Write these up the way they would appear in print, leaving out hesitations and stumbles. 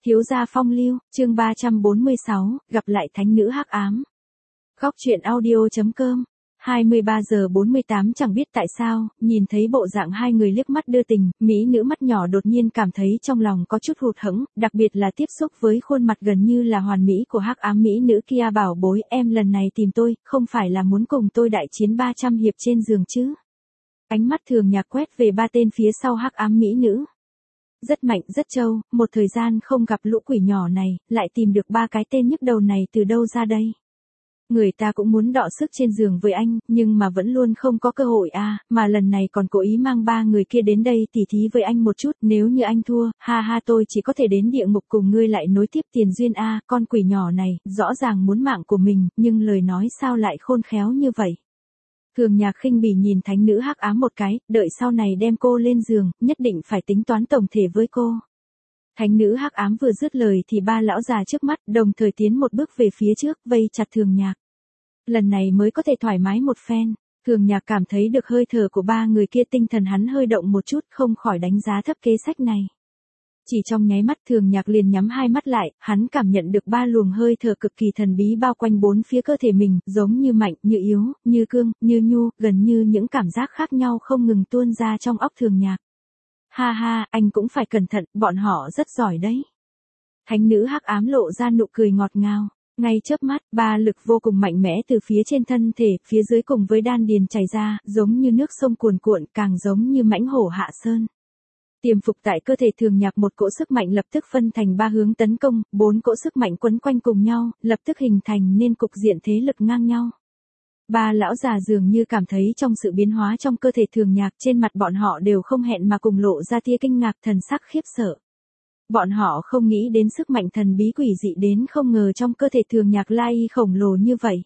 Thiếu gia phong lưu, chương 346, gặp lại thánh nữ hắc ám. Góc truyện audio.com 23 giờ 48 chẳng biết tại sao, nhìn thấy bộ dạng hai người liếc mắt đưa tình, mỹ nữ mắt nhỏ đột nhiên cảm thấy trong lòng có chút hụt hẫng, đặc biệt là tiếp xúc với khuôn mặt gần như là hoàn mỹ của hắc ám mỹ nữ kia. Bảo bối, em lần này tìm tôi, không phải là muốn cùng tôi đại chiến 300 hiệp trên giường chứ? Ánh mắt Thường Nhạc quét về ba tên phía sau hắc ám mỹ nữ. Rất mạnh, rất trâu, một thời gian không gặp lũ quỷ nhỏ này, lại tìm được ba cái tên nhức đầu này từ đâu ra đây? Người ta cũng muốn đọ sức trên giường với anh, nhưng mà vẫn luôn không có cơ hội mà lần này còn cố ý mang ba người kia đến đây tỉ thí với anh một chút, nếu như anh thua, ha ha tôi chỉ có thể đến địa ngục cùng ngươi lại nối tiếp tiền duyên con quỷ nhỏ này, rõ ràng muốn mạng của mình, nhưng lời nói sao lại khôn khéo như vậy? Thường Nhạc khinh bỉ nhìn thánh nữ hắc ám một cái, đợi sau này đem cô lên giường, nhất định phải tính toán tổng thể với cô. Thánh nữ hắc ám vừa dứt lời thì ba lão già trước mắt đồng thời tiến một bước về phía trước, vây chặt Thường Nhạc. Lần này mới có thể thoải mái một phen. Thường Nhạc cảm thấy được hơi thở của ba người kia, tinh thần hắn hơi động một chút, không khỏi đánh giá thấp kế sách này. Chỉ trong nháy mắt Thường Nhạc liền nhắm hai mắt lại, hắn cảm nhận được ba luồng hơi thở cực kỳ thần bí bao quanh bốn phía cơ thể mình, giống như mạnh, như yếu, như cương, như nhu, gần như những cảm giác khác nhau không ngừng tuôn ra trong óc Thường Nhạc. Ha ha, anh cũng phải cẩn thận, bọn họ rất giỏi đấy. Thánh nữ hắc ám lộ ra nụ cười ngọt ngào. Ngay chớp mắt, ba lực vô cùng mạnh mẽ từ phía trên thân thể, phía dưới cùng với đan điền chảy ra, giống như nước sông cuồn cuộn, càng giống như mãnh hổ hạ sơn. Tiềm phục tại cơ thể Thường Nhạc, một cỗ sức mạnh lập tức phân thành ba hướng tấn công, bốn cỗ sức mạnh quấn quanh cùng nhau, lập tức hình thành nên cục diện thế lực ngang nhau. Ba lão già dường như cảm thấy trong sự biến hóa trong cơ thể Thường Nhạc, trên mặt bọn họ đều không hẹn mà cùng lộ ra tia kinh ngạc, thần sắc khiếp sợ. Bọn họ không nghĩ đến sức mạnh thần bí quỷ dị đến không ngờ trong cơ thể Thường Nhạc lai khổng lồ như vậy.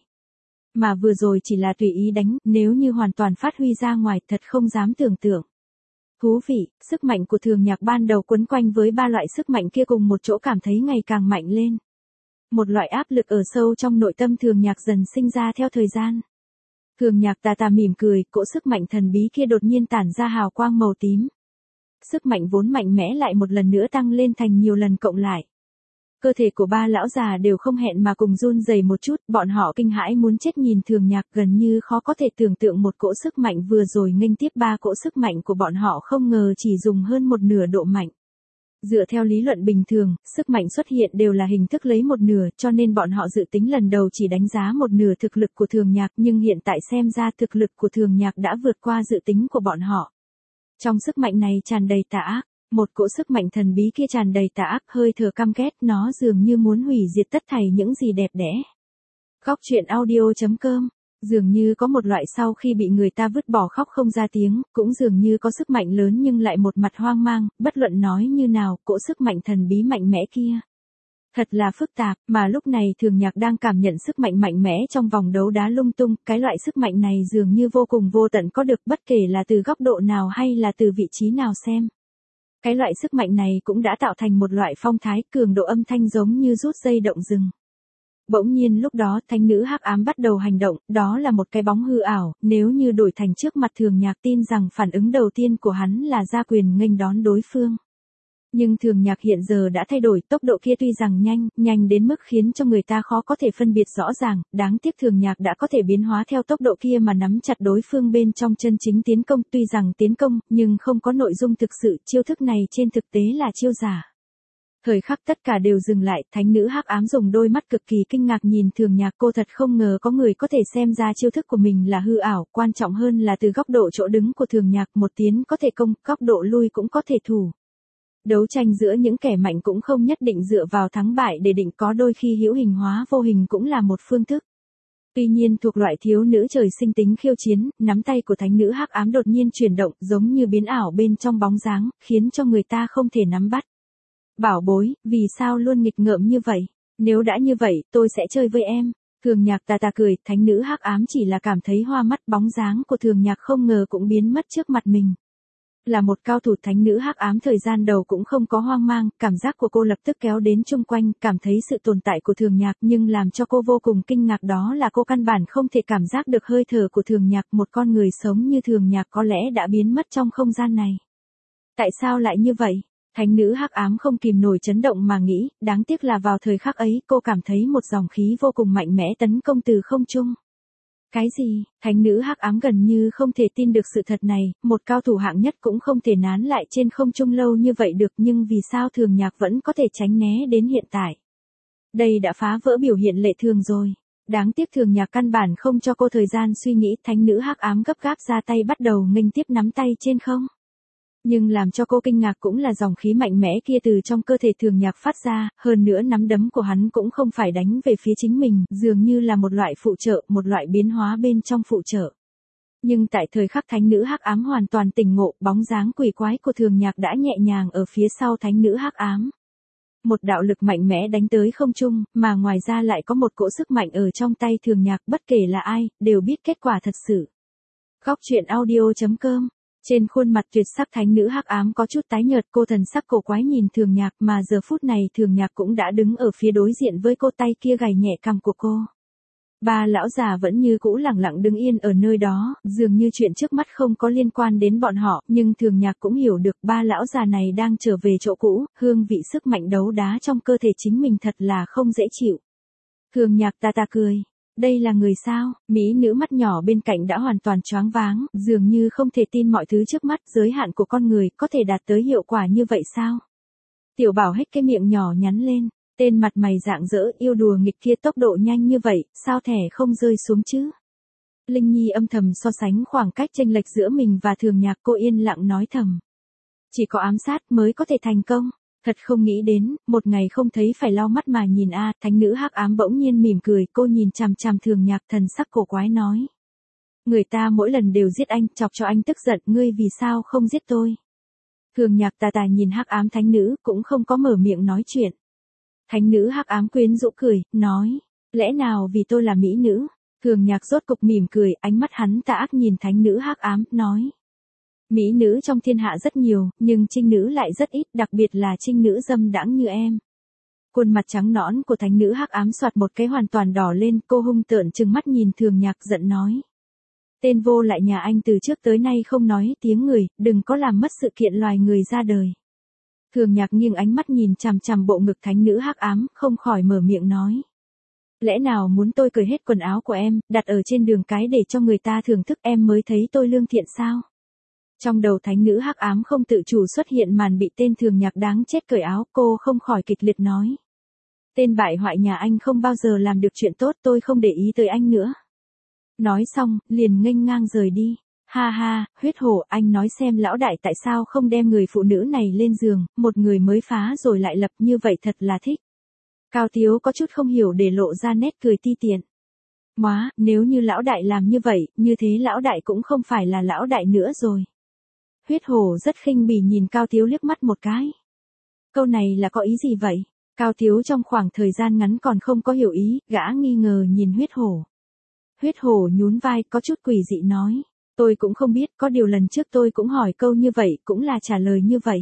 Mà vừa rồi chỉ là tùy ý đánh, nếu như hoàn toàn phát huy ra ngoài thật không dám tưởng tượng. Thú vị, sức mạnh của Thường Nhạc ban đầu quấn quanh với ba loại sức mạnh kia cùng một chỗ cảm thấy ngày càng mạnh lên. Một loại áp lực ở sâu trong nội tâm Thường Nhạc dần sinh ra theo thời gian. Thường Nhạc tà tà mỉm cười, cỗ sức mạnh thần bí kia đột nhiên tản ra hào quang màu tím. Sức mạnh vốn mạnh mẽ lại một lần nữa tăng lên thành nhiều lần cộng lại. Cơ thể của ba lão già đều không hẹn mà cùng run rẩy một chút, bọn họ kinh hãi muốn chết nhìn Thường Nhạc, gần như khó có thể tưởng tượng một cỗ sức mạnh vừa rồi nghênh tiếp ba cỗ sức mạnh của bọn họ không ngờ chỉ dùng hơn một nửa độ mạnh. Dựa theo lý luận bình thường, sức mạnh xuất hiện đều là hình thức lấy một nửa, cho nên bọn họ dự tính lần đầu chỉ đánh giá một nửa thực lực của Thường Nhạc, nhưng hiện tại xem ra thực lực của Thường Nhạc đã vượt qua dự tính của bọn họ. Trong sức mạnh này tràn đầy tà ác, một cỗ sức mạnh thần bí kia tràn đầy tà ác, hơi thở căm ghét, nó dường như muốn hủy diệt tất thảy những gì đẹp đẽ. Góc truyện audio.com, dường như có một loại sau khi bị người ta vứt bỏ khóc không ra tiếng, cũng dường như có sức mạnh lớn nhưng lại một mặt hoang mang, bất luận nói như nào, cỗ sức mạnh thần bí mạnh mẽ kia. Thật là phức tạp, mà lúc này Thường Nhạc đang cảm nhận sức mạnh mạnh mẽ trong vòng đấu đá lung tung, cái loại sức mạnh này dường như vô cùng vô tận có được bất kể là từ góc độ nào hay là từ vị trí nào xem. Cái loại sức mạnh này cũng đã tạo thành một loại phong thái, cường độ âm thanh giống như rút dây động rừng. Bỗng nhiên lúc đó thánh nữ hắc ám bắt đầu hành động, đó là một cái bóng hư ảo, nếu như đổi thành trước mặt Thường Nhạc tin rằng phản ứng đầu tiên của hắn là ra quyền nghênh đón đối phương. Nhưng Thường Nhạc hiện giờ đã thay đổi, tốc độ kia tuy rằng nhanh đến mức khiến cho người ta khó có thể phân biệt rõ ràng, đáng tiếc Thường Nhạc đã có thể biến hóa theo tốc độ kia mà nắm chặt đối phương bên trong chân chính tiến công, tuy rằng tiến công, nhưng không có nội dung thực sự, chiêu thức này trên thực tế là chiêu giả. Thời khắc tất cả đều dừng lại, thánh nữ hắc ám dùng đôi mắt cực kỳ kinh ngạc nhìn Thường Nhạc, cô thật không ngờ có người có thể xem ra chiêu thức của mình là hư ảo, quan trọng hơn là từ góc độ chỗ đứng của Thường Nhạc, một tiến có thể công, góc độ lui cũng có thể thủ. Đấu tranh giữa những kẻ mạnh cũng không nhất định dựa vào thắng bại để định, có đôi khi hữu hình hóa vô hình cũng là một phương thức. Tuy nhiên thuộc loại thiếu nữ trời sinh tính khiêu chiến, nắm tay của thánh nữ hắc ám đột nhiên chuyển động giống như biến ảo bên trong bóng dáng, khiến cho người ta không thể nắm bắt. Bảo bối, vì sao luôn nghịch ngợm như vậy? Nếu đã như vậy, tôi sẽ chơi với em. Thường Nhạc tà tà cười, thánh nữ hắc ám chỉ là cảm thấy hoa mắt, bóng dáng của Thường Nhạc không ngờ cũng biến mất trước mặt mình. Là một cao thủ thánh nữ hắc ám thời gian đầu cũng không có hoang mang, cảm giác của cô lập tức kéo đến chung quanh, cảm thấy sự tồn tại của Thường Nhạc, nhưng làm cho cô vô cùng kinh ngạc đó là cô căn bản không thể cảm giác được hơi thở của Thường Nhạc, một con người sống như Thường Nhạc có lẽ đã biến mất trong không gian này. Tại sao lại như vậy? Thánh nữ hắc ám không kìm nổi chấn động mà nghĩ, đáng tiếc là vào thời khắc ấy cô cảm thấy một dòng khí vô cùng mạnh mẽ tấn công từ không trung. Cái gì? Thánh nữ hắc ám gần như không thể tin được sự thật này, một cao thủ hạng nhất cũng không thể nán lại trên không trung lâu như vậy được, nhưng vì sao Thường Nhạc vẫn có thể tránh né đến hiện tại? Đây đã phá vỡ biểu hiện lệ thường rồi. Đáng tiếc Thường Nhạc căn bản không cho cô thời gian suy nghĩ, thánh nữ hắc ám gấp gáp ra tay bắt đầu nghênh tiếp nắm tay trên không. Nhưng làm cho cô kinh ngạc cũng là dòng khí mạnh mẽ kia từ trong cơ thể Thường Nhạc phát ra, hơn nữa nắm đấm của hắn cũng không phải đánh về phía chính mình, dường như là một loại phụ trợ, một loại biến hóa bên trong phụ trợ. Nhưng tại thời khắc thánh nữ hắc ám hoàn toàn tỉnh ngộ, bóng dáng quỷ quái của Thường Nhạc đã nhẹ nhàng ở phía sau thánh nữ hắc ám. Một đạo lực mạnh mẽ đánh tới không trung, mà ngoài ra lại có một cỗ sức mạnh ở trong tay Thường Nhạc, bất kể là ai, đều biết kết quả thật sự. Góc truyện audio.com. Trên khuôn mặt tuyệt sắc thánh nữ hắc ám có chút tái nhợt, cô thần sắc cổ quái nhìn Thường Nhạc, mà giờ phút này Thường Nhạc cũng đã đứng ở phía đối diện với cô, tay kia gảy nhẹ cằm của cô. Ba lão già vẫn như cũ lặng lặng đứng yên ở nơi đó, dường như chuyện trước mắt không có liên quan đến bọn họ, nhưng Thường Nhạc cũng hiểu được ba lão già này đang trở về chỗ cũ, hương vị sức mạnh đấu đá trong cơ thể chính mình thật là không dễ chịu. Thường Nhạc ta cười. Đây là người sao? Mỹ nữ mắt nhỏ bên cạnh đã hoàn toàn choáng váng, dường như không thể tin mọi thứ trước mắt, giới hạn của con người có thể đạt tới hiệu quả như vậy sao? Tiểu Bảo hét cái miệng nhỏ nhắn lên, tên mặt mày rạng rỡ yêu đùa nghịch kia tốc độ nhanh như vậy, sao thẻ không rơi xuống chứ? Linh Nhi âm thầm so sánh khoảng cách chênh lệch giữa mình và Thường Nhạc, cô yên lặng nói thầm. Chỉ có ám sát mới có thể thành công. Thật không nghĩ đến, một ngày không thấy phải lau mắt mà nhìn a. Thánh nữ hắc ám bỗng nhiên mỉm cười, cô nhìn chằm chằm Thường Nhạc, thần sắc cổ quái nói. Người ta mỗi lần đều giết anh, chọc cho anh tức giận, ngươi vì sao không giết tôi? Thường Nhạc tà nhìn hắc ám thánh nữ, cũng không có mở miệng nói chuyện. Thánh nữ hắc ám quyến rũ cười, nói, lẽ nào vì tôi là mỹ nữ? Thường Nhạc rốt cục mỉm cười, ánh mắt hắn tà ác nhìn thánh nữ hắc ám, nói. Mỹ nữ trong thiên hạ rất nhiều, nhưng trinh nữ lại rất ít, đặc biệt là trinh nữ dâm đãng như em. Khuôn mặt trắng nõn của thánh nữ hắc ám soạt một cái hoàn toàn đỏ lên, cô hung tợn trừng mắt nhìn Thường Nhạc giận nói. Tên vô lại nhà anh từ trước tới nay không nói tiếng người, đừng có làm mất sự kiện loài người ra đời. Thường Nhạc nghiêng ánh mắt nhìn chằm chằm bộ ngực thánh nữ hắc ám, không khỏi mở miệng nói. Lẽ nào muốn tôi cởi hết quần áo của em, đặt ở trên đường cái để cho người ta thưởng thức em mới thấy tôi lương thiện sao? Trong đầu thánh nữ hắc ám không tự chủ xuất hiện màn bị tên Thường Nhạc đáng chết cởi áo, cô không khỏi kịch liệt nói. Tên bại hoại nhà anh không bao giờ làm được chuyện tốt, tôi không để ý tới anh nữa. Nói xong, liền nghênh ngang rời đi. Ha ha, huyết hổ, anh nói xem lão đại tại sao không đem người phụ nữ này lên giường, một người mới phá rồi lại lập, như vậy thật là thích. Cao Tiếu có chút không hiểu để lộ ra nét cười ti tiện. Móa, nếu như lão đại làm như vậy, như thế lão đại cũng không phải là lão đại nữa rồi. Huyết hổ rất khinh bỉ nhìn Cao Tiếu liếc mắt một cái. Câu này là có ý gì vậy? Cao Tiếu trong khoảng thời gian ngắn còn không có hiểu ý, gã nghi ngờ nhìn huyết hổ. Huyết hổ nhún vai có chút quỷ dị nói. Tôi cũng không biết, có điều lần trước tôi cũng hỏi câu như vậy, cũng là trả lời như vậy.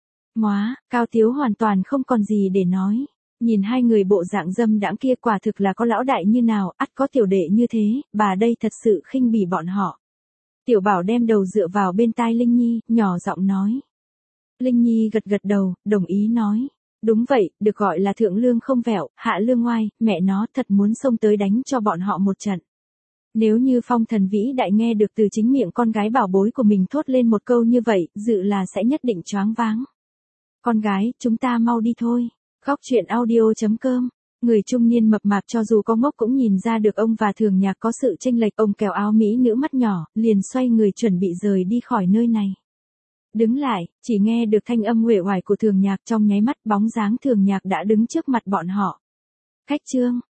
Móa, Cao Tiếu hoàn toàn không còn gì để nói. Nhìn hai người bộ dạng dâm đãng kia quả thực là có lão đại như nào, ắt có tiểu đệ như thế, bà đây thật sự khinh bỉ bọn họ. Tiểu Bảo đem đầu dựa vào bên tai Linh Nhi, nhỏ giọng nói. Linh Nhi gật gật đầu, đồng ý nói. Đúng vậy, được gọi là thượng lương không vẹo, hạ lương ngoai, mẹ nó thật muốn xông tới đánh cho bọn họ một trận. Nếu như Phong Thần Vĩ Đại nghe được từ chính miệng con gái bảo bối của mình thốt lên một câu như vậy, dự là sẽ nhất định choáng váng. Con gái, chúng ta mau đi thôi. Góc truyện audio.com. Người trung niên mập mạp cho dù có ngốc cũng nhìn ra được ông và Thường Nhạc có sự chênh lệch, ông kéo áo mỹ nữ mắt nhỏ, liền xoay người chuẩn bị rời đi khỏi nơi này. Đứng lại, chỉ nghe được thanh âm uể oải của Thường Nhạc, trong nháy mắt bóng dáng Thường Nhạc đã đứng trước mặt bọn họ. Khách trương,